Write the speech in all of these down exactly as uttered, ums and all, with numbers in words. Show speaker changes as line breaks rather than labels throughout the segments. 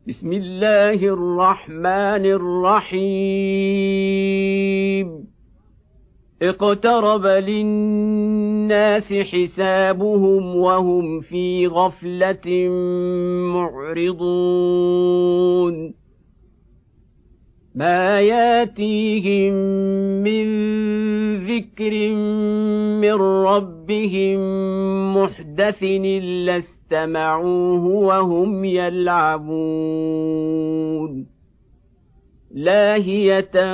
بسم الله الرحمن الرحيم اقترب للناس حسابهم وهم في غفلة معرضون ما ياتيهم من ذكر من ربهم محدث إلا استمعوه وهم يلعبون لاهية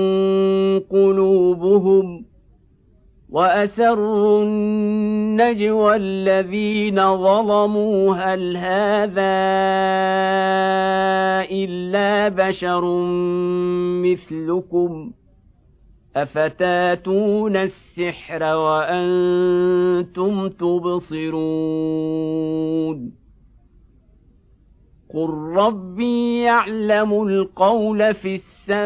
قلوبهم وأسروا النجوى الذين ظلموا هل هذا إلا بشر مثلكم أفتاتون السحر وأنتم تبصرون قل ربي يعلم القول في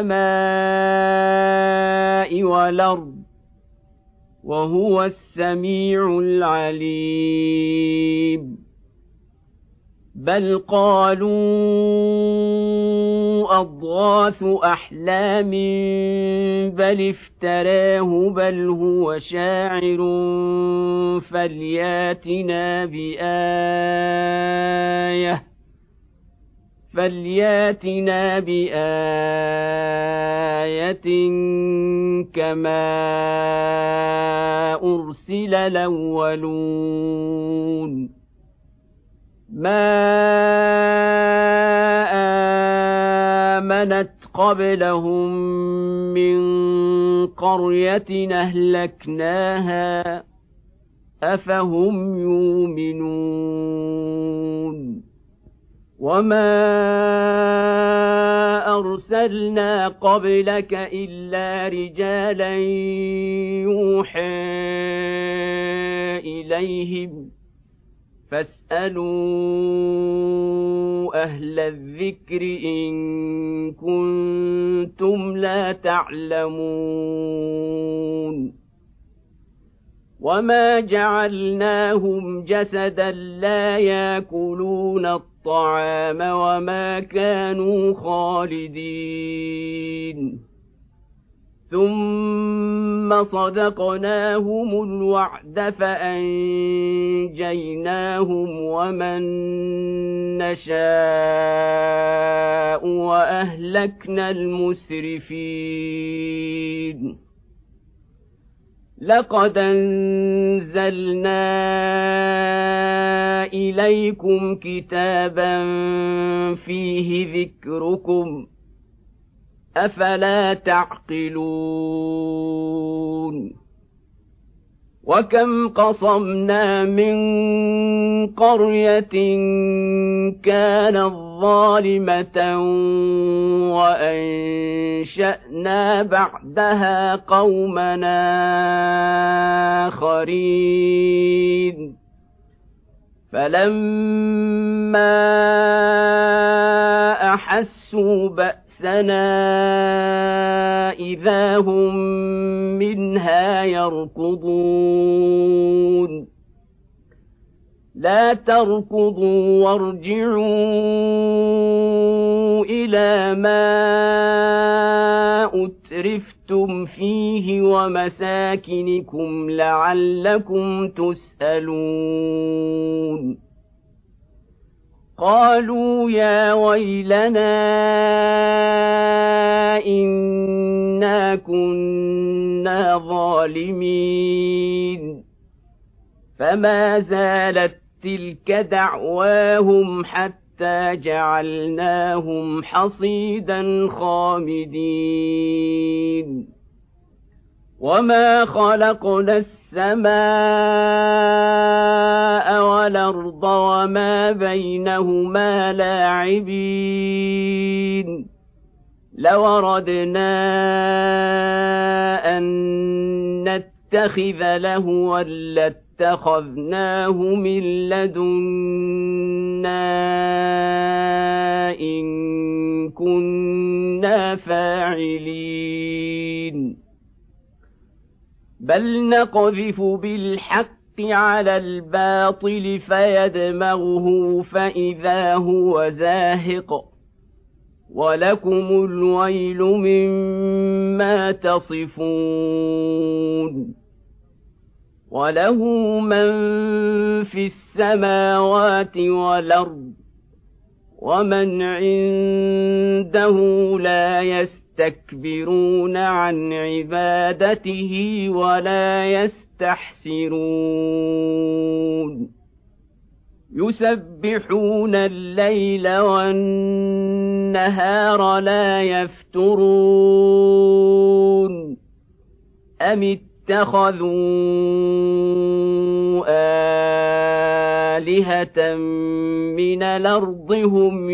السماء والأرض وهو السميع العليم بل قالوا أضغاث أحلام بل افتراه بل هو شاعر فلياتنا بآية فلياتنا بآية كما أرسل الأولون ما آمنت قبلهم من قرية أهلكناها أفهم يؤمنون وما أرسلنا قبلك إلا رجالا يوحى إليهم فاسألوا أهل الذكر إن كنتم لا تعلمون وما جعلناهم جسدا لا يأكلون الطعام وما كانوا خالدين ثم صدقناهم الوعد فأنجيناهم ومن نشاء وأهلكنا المسرفين لقد أنزلنا إليكم كتابا فيه ذكركم أفلا تعقلون وكم قصمنا من قرية كانت ظالمة وأنشأنا بعدها قومنا آخرين فلما أحسوا بأسنا إذا هم منها يركضون لا تركضوا وارجعوا إلى ما أترفتم فيه ومساكنكم لعلكم تسألون قالوا يا ويلنا إنا كنا ظالمين فما زالت تلك دعواهم حتى جعلناهم حصيدا خامدين وما خلقنا السماء والأرض وما بينهما لاعبين لو أردنا أن نتخذ لهوا لاتخذناه من لدنا إن كنا فاعلين بل نقذف بالحق على الباطل فيدمغه فإذا هو زاهق وَلَكُمُ الْوَيْلُ مِمَّا تَصِفُونَ وَلَهُ مَن فِي السَّمَاوَاتِ وَالْأَرْضِ وَمَنْ عِندَهُ لَا يَسْتَكْبِرُونَ عَنْ عِبَادَتِهِ وَلَا يَسْتَحْسِرُونَ يُسَبِّحُونَ اللَّيْلَ وَالنَّهَارَ لَا يَفْتُرُونَ أَمِ اتَّخَذُوا آلِهَةً مِنَ الْأَرْضِ هُمْ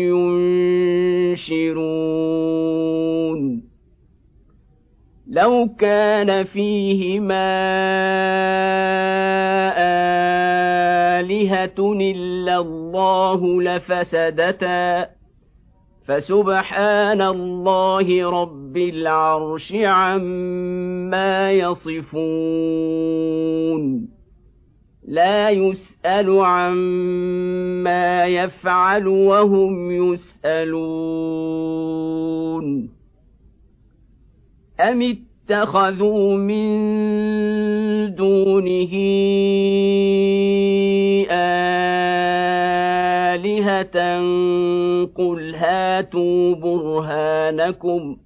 يُنشِرُونَ لَوْ كَانَ فِيهِمَا آلِهَةٌ إِلَّا اللَّهُ لَفَسَدَتَا فَسُبْحَانَ اللَّهِ رَبِّ الْعَرْشِ عَمَّا يَصِفُونَ لَا يُسْأَلُ عَمَّا يَفْعَلُ وَهُمْ يُسْأَلُونَ أَمِ اتَّخَذُوا مِن دُونِهِ آلِهَةً قُلْ هَاتُوا بُرْهَانَكُمْ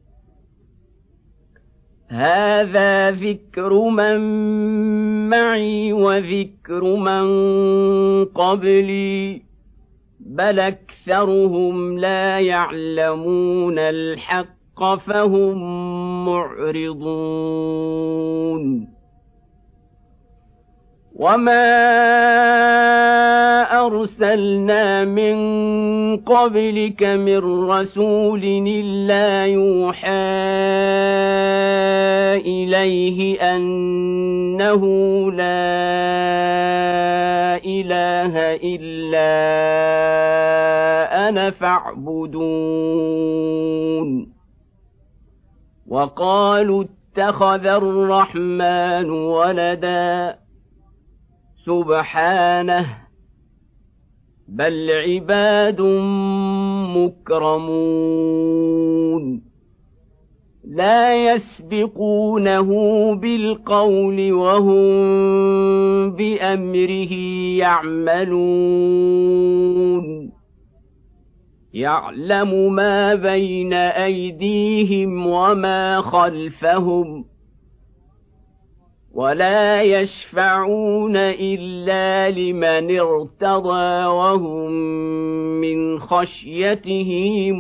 هَٰذَا ذِكْرُ مَن مَّعِي وَذِكْرُ مَن قَبْلِي بَلْ أَكْثَرُهُمْ لَا يَعْلَمُونَ الْحَقَّ فَهُمْ مُعْرِضُونَ وَمَا أَرْسَلْنَا مِن قَبْلِكَ مِن رَّسُولٍ إِلَّا يُوحَىٰ إِلَيْهِ أَنَّهُ لَا إِلَٰهَ إِلَّا أَنَا فَاعْبُدُونِ وَقَالُوا اتَّخَذَ الرَّحْمَٰنُ وَلَدًا سُبْحَانَهُ بَلْ عِبَادٌ مُّكْرَمُونَ لَا يَسْبِقُونَهُ بِالْقَوْلِ وَهُم بِأَمْرِهِ يَعْمَلُونَ يَعْلَمُ مَا بَيْنَ أَيْدِيهِمْ وَمَا خَلْفَهُمْ وَلَا يَشْفَعُونَ إِلَّا لِمَنِ ارْتَضَىٰ وَهُم مِّنْ خَشْيَتِهِ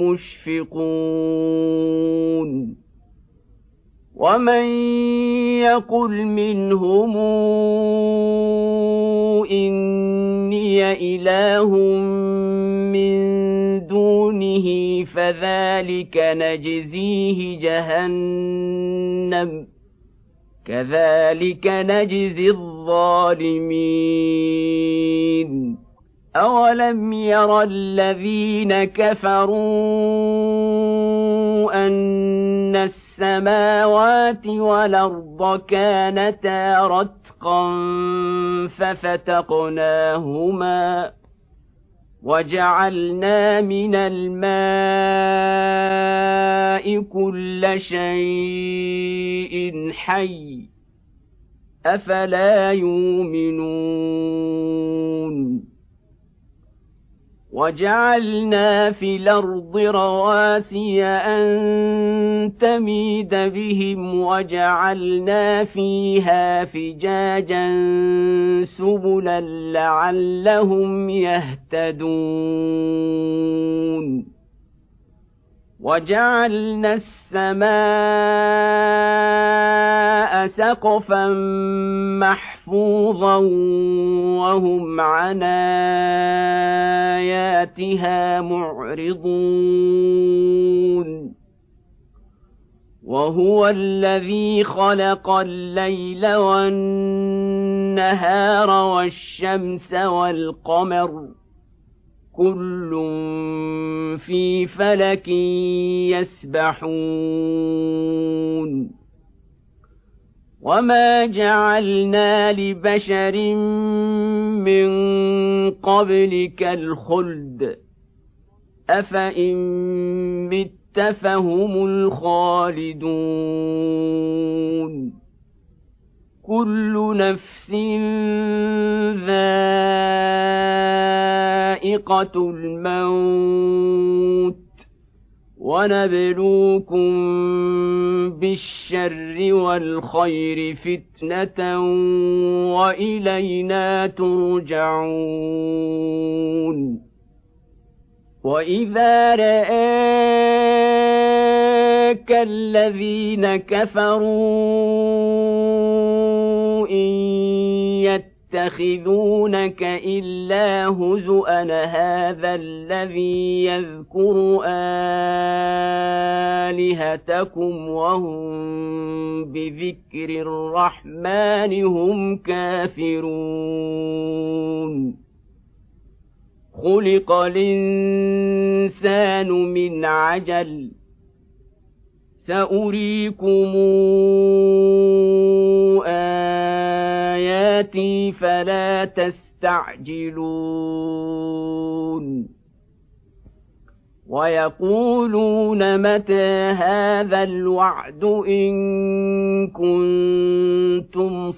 مُشْفِقُونَ وَمَن يَقُلْ مِنْهُمْ إِنِّي إِلَٰهٌ مِّن دُونِهِ فَذَٰلِكَ نَجْزِيهِ جَهَنَّمَ كَذَٰلِكَ نَجْزِي الظَّالِمِينَ أَوَلَمْ يَرَ الَّذِينَ كَفَرُوا أَنَّ السَّمَاوَاتِ وَالْأَرْضَ كَانَتَا رَتْقًا فَفَتَقْنَاهُمَا وَجَعَلْنَا مِنَ الْمَاءِ كُلَّ شَيْءٍ حَيٍّ أَفَلَا يُؤْمِنُونَ وَجَعَلْنَا فِي الْأَرْضِ رَوَاسِيَ أَن تَمِيدَ بِهِمْ وَجَعَلْنَا فِيهَا فِجَاجًا سُبُلًا لَّعَلَّهُمْ يَهْتَدُونَ وَجَعَلْنَا السَّمَاءَ سَقْفًا مَّحْفُوظًا وَهُمْ عَنْ آيَاتِهَا مُعْرِضُونَ وَهُوَ الَّذِي خَلَقَ اللَّيْلَ وَالنَّهَارَ وَالشَّمْسَ وَالْقَمَرَ كُلٌّ فِي فَلَكٍ يَسْبَحُونَ وَمَا جَعَلْنَا لِبَشَرٍ مِّن قَبْلِكَ الْخُلْدَ أفإن مت فهم الخالدون كل نفس ذائقة الموت ونبلوكم بالشر والخير فتنة وإلينا ترجعون وإذا رآك الذين كفروا إن يتخذونك إلا هزؤا هذا الذي يذكر آلهتكم وهم بذكر الرحمن هم كافرون خلق الإنسان من عجل سأريكم آياتي فلا تستعجلون ويقولون متى هذا الوعد إن كنتم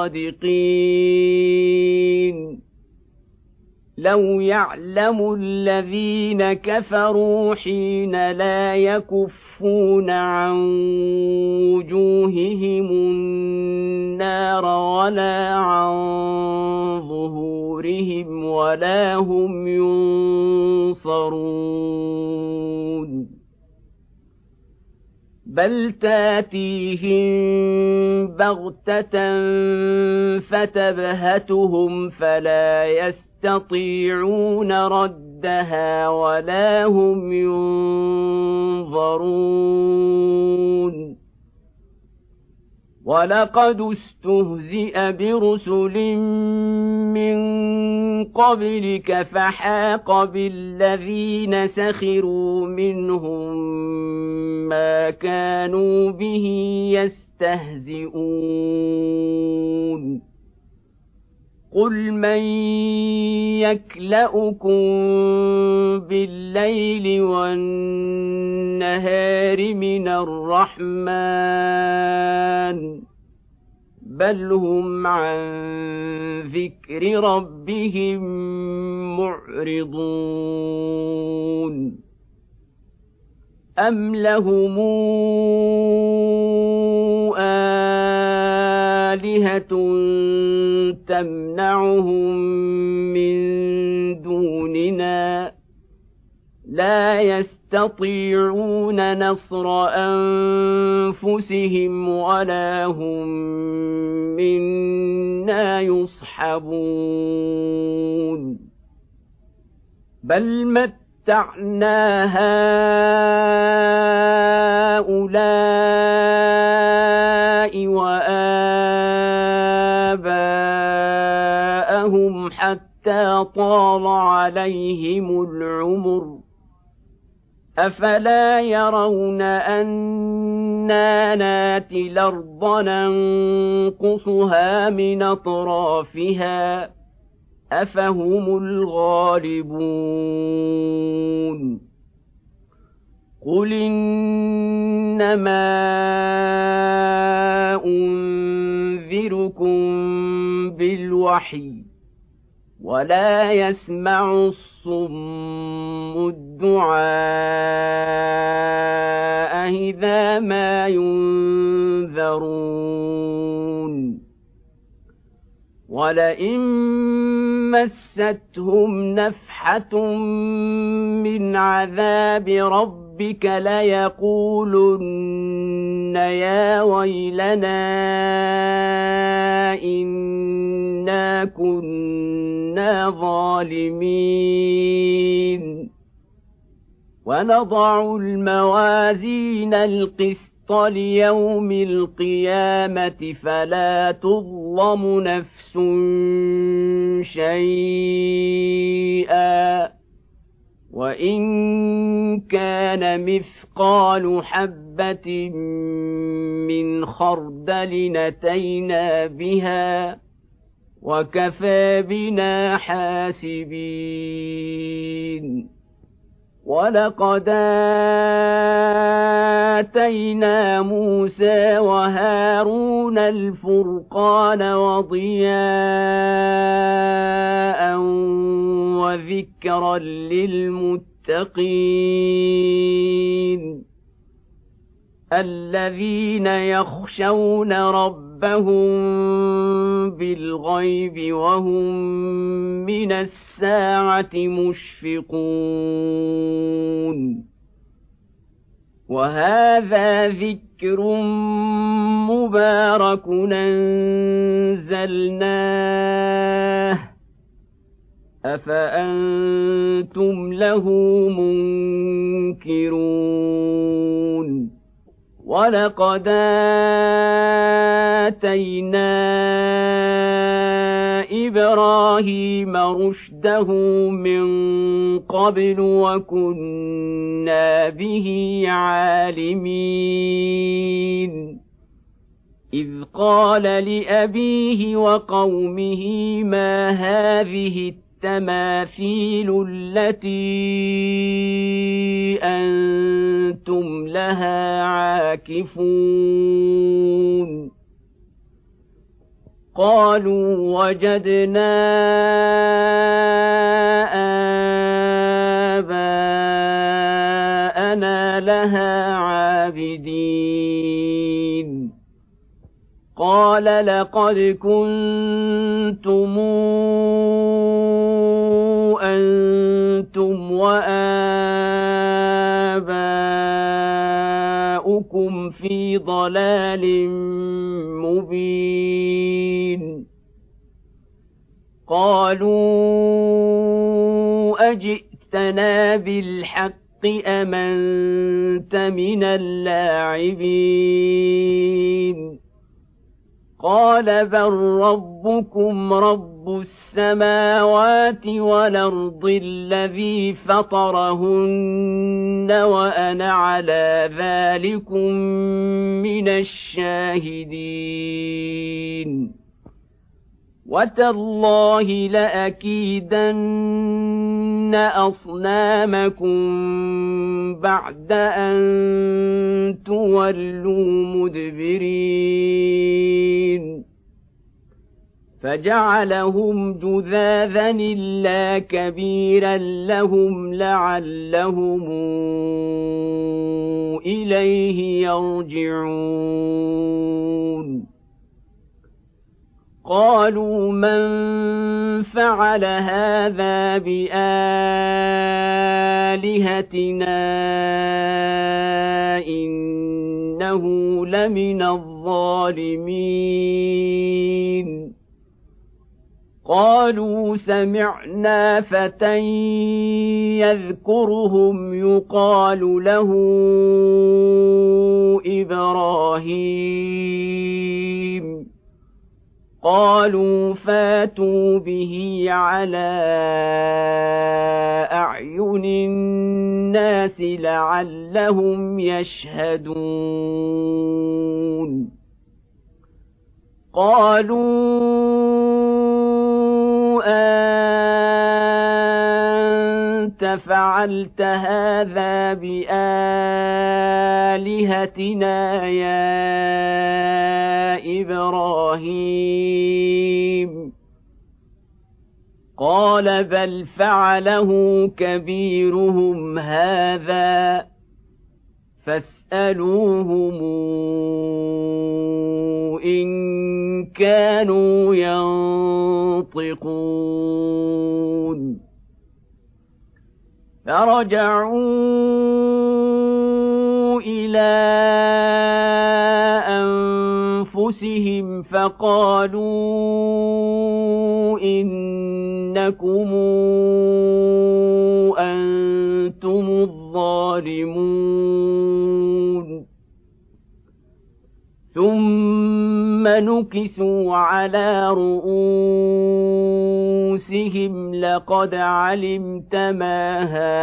صادقين لو يعلم الذين كفروا حين لا يكفون عن وجوههم النار ولا عن ظهورهم ولا هم ينصرون بل تاتيهم بغتة فتبهتهم فلا يستطيعون يستطيعون ردها ولا هم ينظرون ولقد استهزئ برسل من قبلك فحاق بالذين سخروا منهم ما كانوا به يستهزئون قل من يكلؤكم بالليل والنهار من الرحمن بل هم عن ذكر ربهم معرضون أم لهم آلهة تمنعهم من دوننا لا يستطيعون نصر أنفسهم ولا هم منا يصحبون بل متعنا هؤلاء وآباءهم حتى طال عليهم العمر أفلا يرون أنا ناتي الأرض ننقصها من أطرافها أفهم الغالبون قل إنما أنذركم بالوحي ولا يسمع الصم الدعاء إذا ما ينذرون ولئن مستهم نفحة من عذاب ربك ليقولن يا ويلنا إنا كنا ظالمين ونضع الموازين القسط ليوم القيامة فلا تظلم نفس شيئا وإن كان مثقال حبة من خردل أتينا بها وكفى بنا حاسبين ولقد آتينا موسى وهارون الفرقان وضياء وذكرا للمتقين الذين يخشون ربهم بالغيب وهم من الساعة مشفقون وهذا ذكر مبارك أنزلناه أفأنتم له منكرون ولقد آتينا إبراهيم رشده من قبل وكنا به عالمين إذ قال لأبيه وقومه ما هذه التماثيل التي أنتم لها عاكفون قالوا وجدنا آباءنا لها عابدين قال لقد كنتم أنتم وآباؤكم في ضلال مبين قالوا أجئتنا بالحق أم أنت من اللاعبين قال بل ربكم رب السماوات والأرض الذي فطرهن وأنا على ذلكم من الشاهدين وتالله لأكيدن أصنامكم بعد أن تولوا مدبرين فجعلهم جذاذا إلا كبيرا لهم لعلهم إليه يرجعون قالوا من فعل هذا بآلهتنا إنه لمن الظالمين قالوا سمعنا فتى يذكرهم يقال له إبراهيم قالوا فاتوا به على أعين الناس لعلهم يشهدون قالوا أنت فعلت هذا بآلهتنا يا إبراهيم قال بل فعله كبيرهم هذا فاسألوهم إن كانوا ينطقون فرجعوا إلى أنفسهم فقالوا إنكم أنتم الظالمون ثم نكسوا على رؤوسهم لقد علمت ما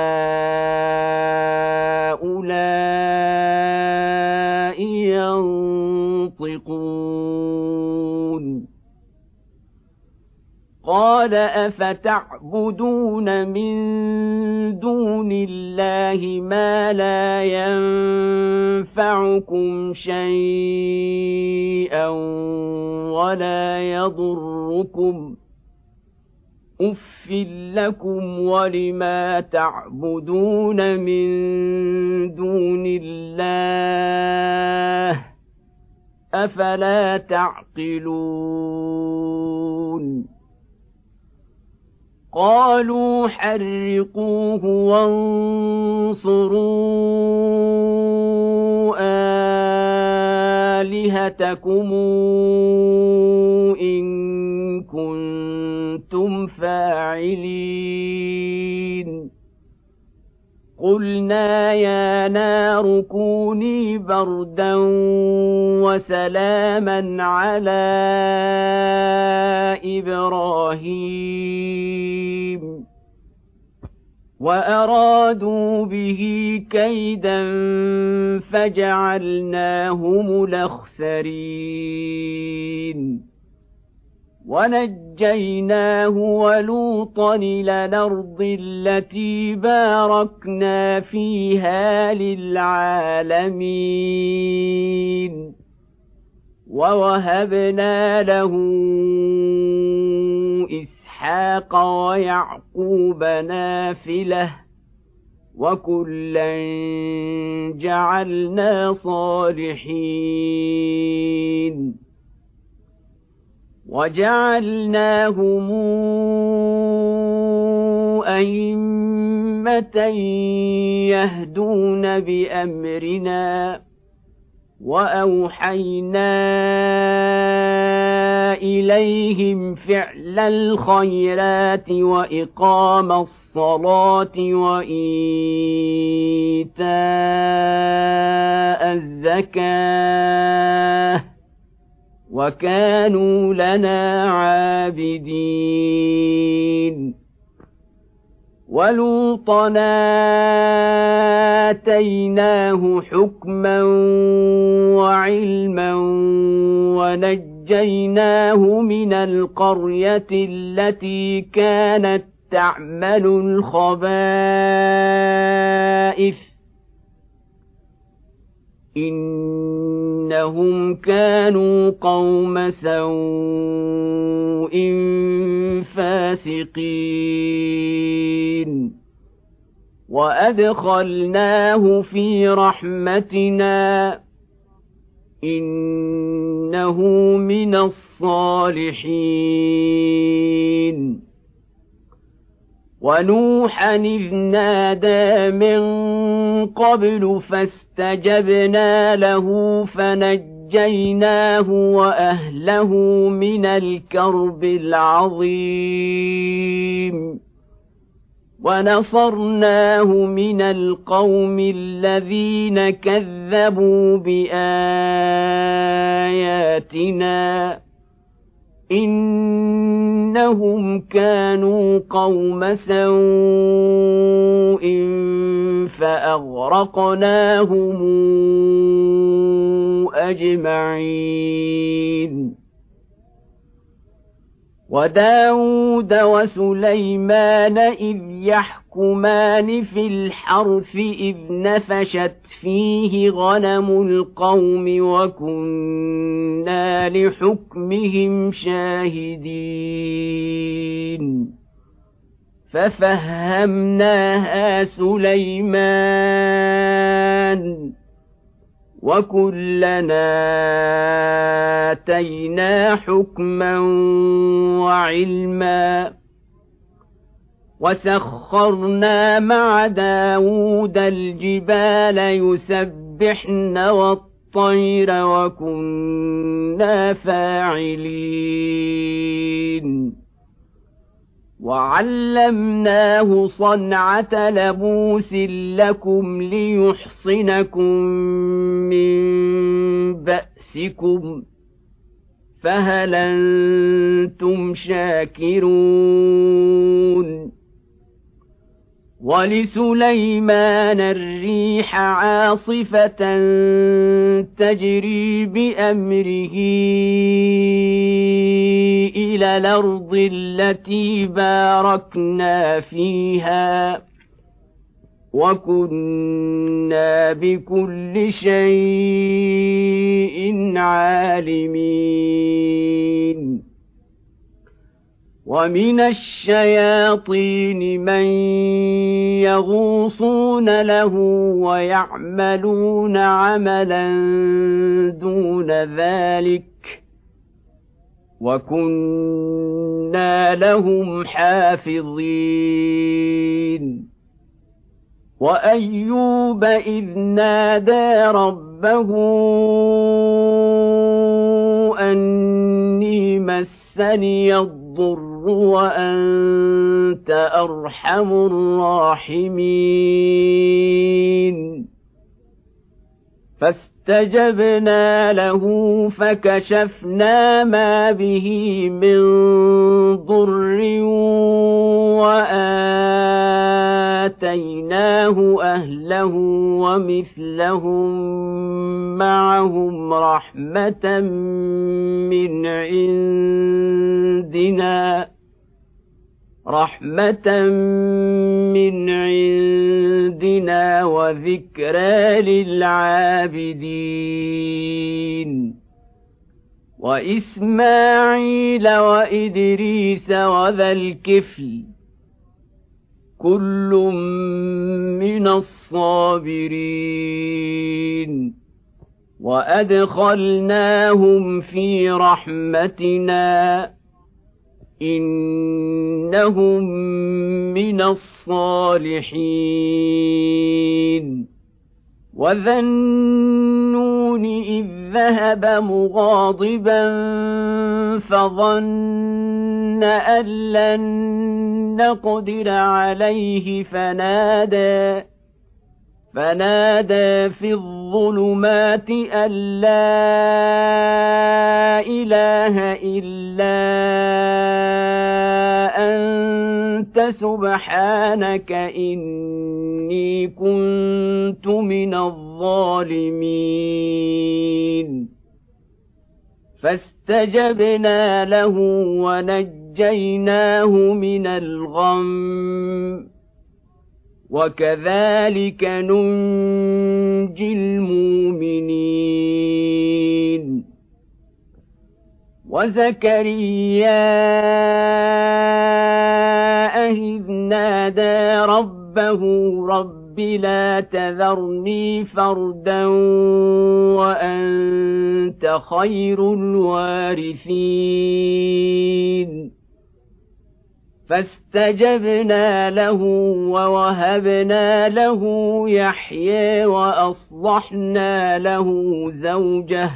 هؤلاء ينطقون قال أفتعبدون من دون الله ما لا ينفعكم شيئا ولا يضركم أف لكم ولما تعبدون من دون الله أفلا تعقلون قالوا حرقوه وانصروا آلهتكم إن كنتم فاعلين قلنا يا نار كوني بردا وسلاما على إبراهيم وأرادوا به كيدا فجعلناهم الأخسرين ونجيناه ولوطا إلى الأرض التي باركنا فيها للعالمين ووهبنا له إسحاق ويعقوب نافلة وكلا جعلنا صالحين وجعلناهم أئمة يهدون بأمرنا وأوحينا إليهم فعل الخيرات وإقام الصلاة وإيتاء الزكاة وكانوا لنا عابدين ولوطا آتيناه حكما وعلما ونجيناه من القرية التي كانت تعمل الخبائث إنهم كانوا قوم سوء فاسقين وأدخلناه في رحمتنا إنه من الصالحين ونوحا إذ نادى من قبل فاستجبنا له فنجيناه وأهله من الكرب العظيم ونصرناه من القوم الذين كذبوا بآياتنا إنهم كانوا قوم سوء فأغرقناهم أجمعين وداود وسليمان إذ يحكمان في الحرث إذ نفشت فيه غنم القوم وكنا لحكمهم شاهدين ففهمناها سليمان وكلنا آتينا حكما وعلما وسخرنا مع داود الجبال يسبحن والطير وكنا فاعلين وعلمناه صنعة لبوس لكم ليحصنكم من بأسكم فهل أنتم شاكرون وَلِسُلَيْمَانَ الرِّيحَ عَاصِفَةً تَجْرِي بِأَمْرِهِ إِلَى الْأَرْضِ الَّتِي بَارَكْنَا فِيهَا وَكُنَّا بِكُلِّ شَيْءٍ عَالِمِينَ وَمِنَ الشَّيَاطِينِ مَن يَغُوصُونَ لَهُ وَيَعْمَلُونَ عَمَلًا دُونَ ذَلِكَ وَكُنَّا لَهُمْ حَافِظِينَ وَأَيُّوبَ إِذْ نَادَىٰ رَبَّهُ أَنِّي مَسَّنِيَ الضُّرُّ وَأَنتَ أَرْحَمُ الرَّاحِمِينَ فَاسْتَجَبْنَا لَهُ فَكَشَفْنَا مَا بِهِ مِن ضُرٍّ وَآتَيْنَاهُ أَهْلَهُ وَمِثْلَهُم مَّعَهُمْ رَحْمَةً مِّنْ عِندِنَا رَحْمَةً مِّنْ عِندِنَا وَذِكْرَىٰ لِلْعَابِدِينَ وَإِسْمَاعِيلَ وَإِدْرِيسَ وَذَا الْكِفْلِ كُلٌّ مِّنَ الصَّابِرِينَ وَأَدْخَلْنَاهُمْ فِي رَحْمَتِنَا إِنَّهُم مِّنَ الصَّالِحِينَ وَذَا النُّونِ إِذ ذَّهَبَ مُغَاضِبًا فَظَنَّ أَن لَّن نَّقْدِرَ عَلَيْهِ فَنَادَىٰ فَنَادَىٰ فِي الظُّلُمَاتِ أَن لَّا إِلَٰهَ إِلَّا أَنتَ سُبْحَانَكَ إِنِّي كُنتُ مِنَ الظَّالِمِينَ فَاسْتَجَبْنَا لَهُ وَنَجَّيْنَاهُ مِنَ الْغَمِّ وَكَذَٰلِكَ نُنجِي الْمُؤْمِنِينَ وَزَكَرِيَّا إِذْ نَادَىٰ رَبَّهُ رَبِّ لَا تَذَرْنِي فَرْدًا وَأَنتَ خَيْرُ الْوَارِثِينَ فَاسْتَجَبْنَا لَهُ وَوَهَبْنَا لَهُ يَحْيَىٰ وَأَصْلَحْنَا لَهُ زَوْجَهُ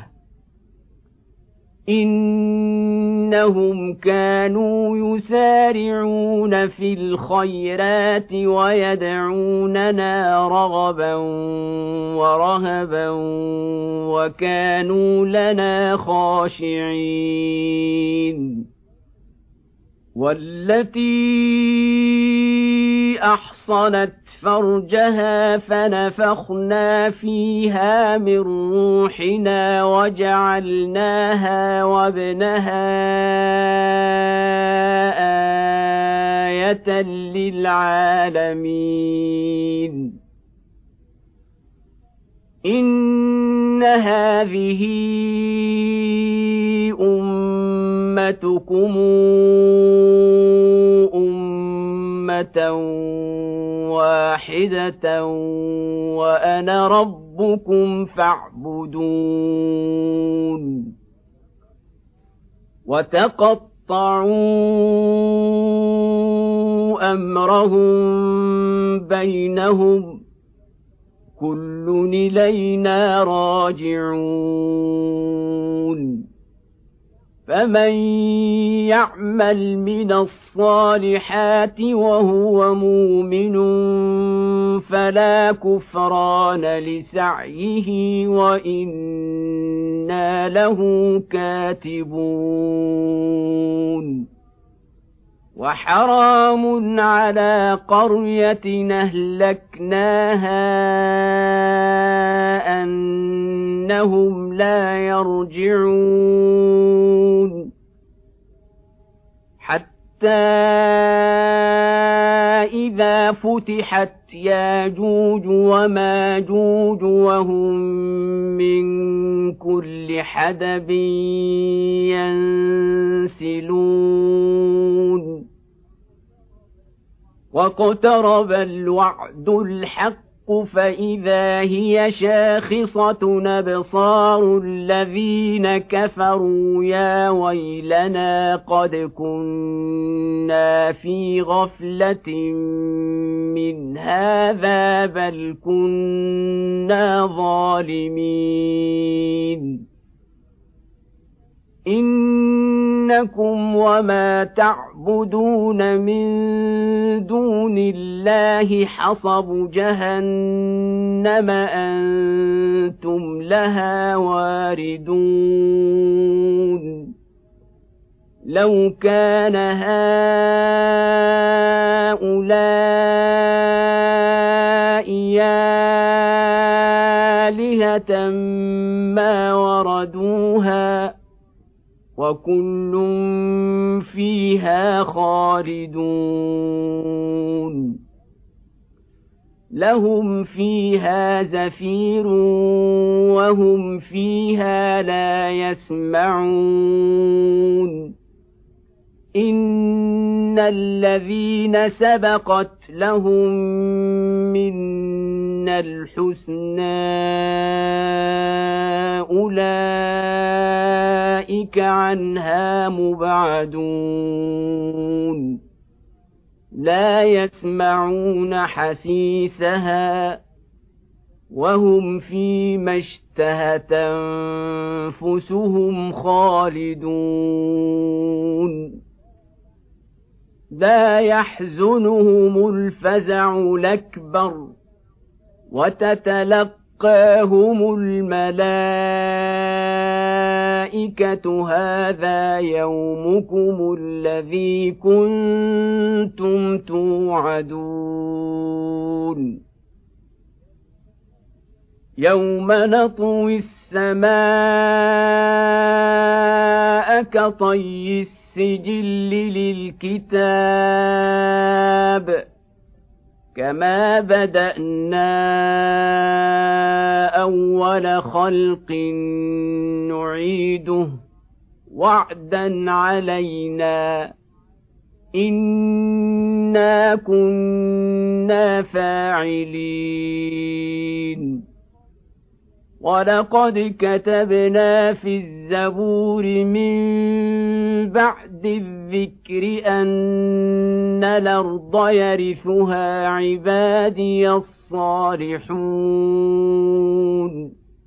إِنَّهُمْ كَانُوا يُسَارِعُونَ فِي الْخَيْرَاتِ وَيَدْعُونَنَا رَغَبًا وَرَهَبًا وَكَانُوا لَنَا خَاشِعِينَ وَالَّتِي أَحْصَنَتْ فَرْجَهَا فَنَفَخْنَا فِيهَا مِن رُّوحِنَا وَجَعَلْنَاهَا وَابْنَهَا آيَةً لِّلْعَالَمِينَ إِنَّ هَٰذِهِ أُمَّتُكُمْ أُمَّةً وَاحِدَةً وَأَنَا رَبُّكُمْ فَاعْبُدُونِ وَتَقَطَّعُوا أَمْرَهُم بَيْنَهُمْ كُلٌّ إِلَيْنَا رَاجِعُونَ فَمَن يَعْمَلْ مِنَ الصَّالِحَاتِ وَهُوَ مُؤْمِنٌ فَلَا كُفْرَانَ لِسَعْيِهِ وَإِنَّا لَهُ كَاتِبُونَ وحرام على قرية أهلكناها أنهم لا يرجعون حتى إذا فتحت ياجوج وماجوج وهم من كل حدب ينسلون واقترب الوعد الحق فإذا هي شاخصة أبصار الذين كفروا يا ويلنا قد كنا في غفلة من هذا بل كنا ظالمين إنكم وما تعبدون من دون الله حصب جهنم أنتم لها واردون لو كان هؤلاء آلهة ما وردوها وكل فيها خالدون لهم فيها زفير وهم فيها لا يسمعون إن الذين سبقت لهم منا الحسنى أولئك عنها مبعدون لا يسمعون حسيسها وهم فيما اشتهت أنفسهم خالدون لا يحزنهم الفزع الأكبر وتتلقاهم الملائكة هذا يومكم الذي كنتم توعدون يوم نطوي السماء كطي السجل للكتاب كما بدأنا أول خلق نعيده وعدا علينا إنا كنا فاعلين ولقد كتبنا في الزبور من بعد الذكر أن الأرض يرثها عبادي الصالحون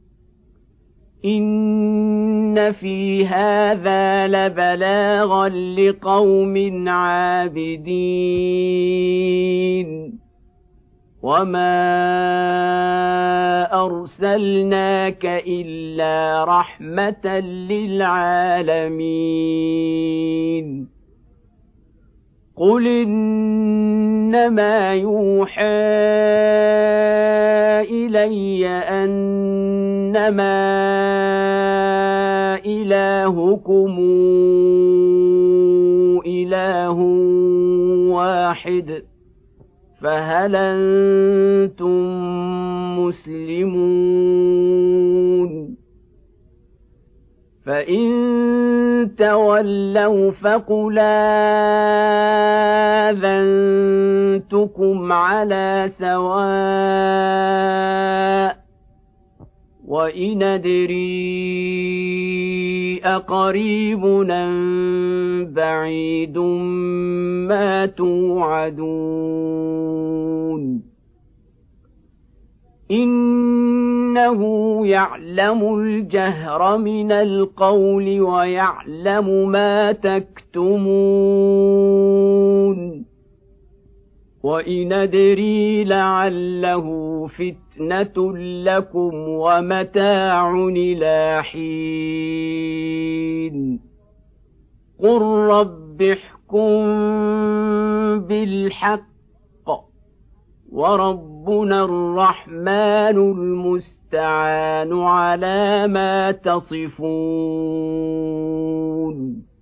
إن في هذا لبلاغا لقوم عابدين وما أرسلناك إلا رحمة للعالمين قل إنما يوحى إلي أنما إلهكم إله واحد فهل أنتم مسلمون فإن تولوا فقل آذنتكم على سواء وإن أدري أقريب أم بعيد ما توعدون إنه يعلم الجهر من القول ويعلم ما تكتمون وإن أدري لعله فتنة لكم ومتاع إلى حين قل رب احكم يحكم بالحق وربنا الرحمن المستعان على ما تصفون.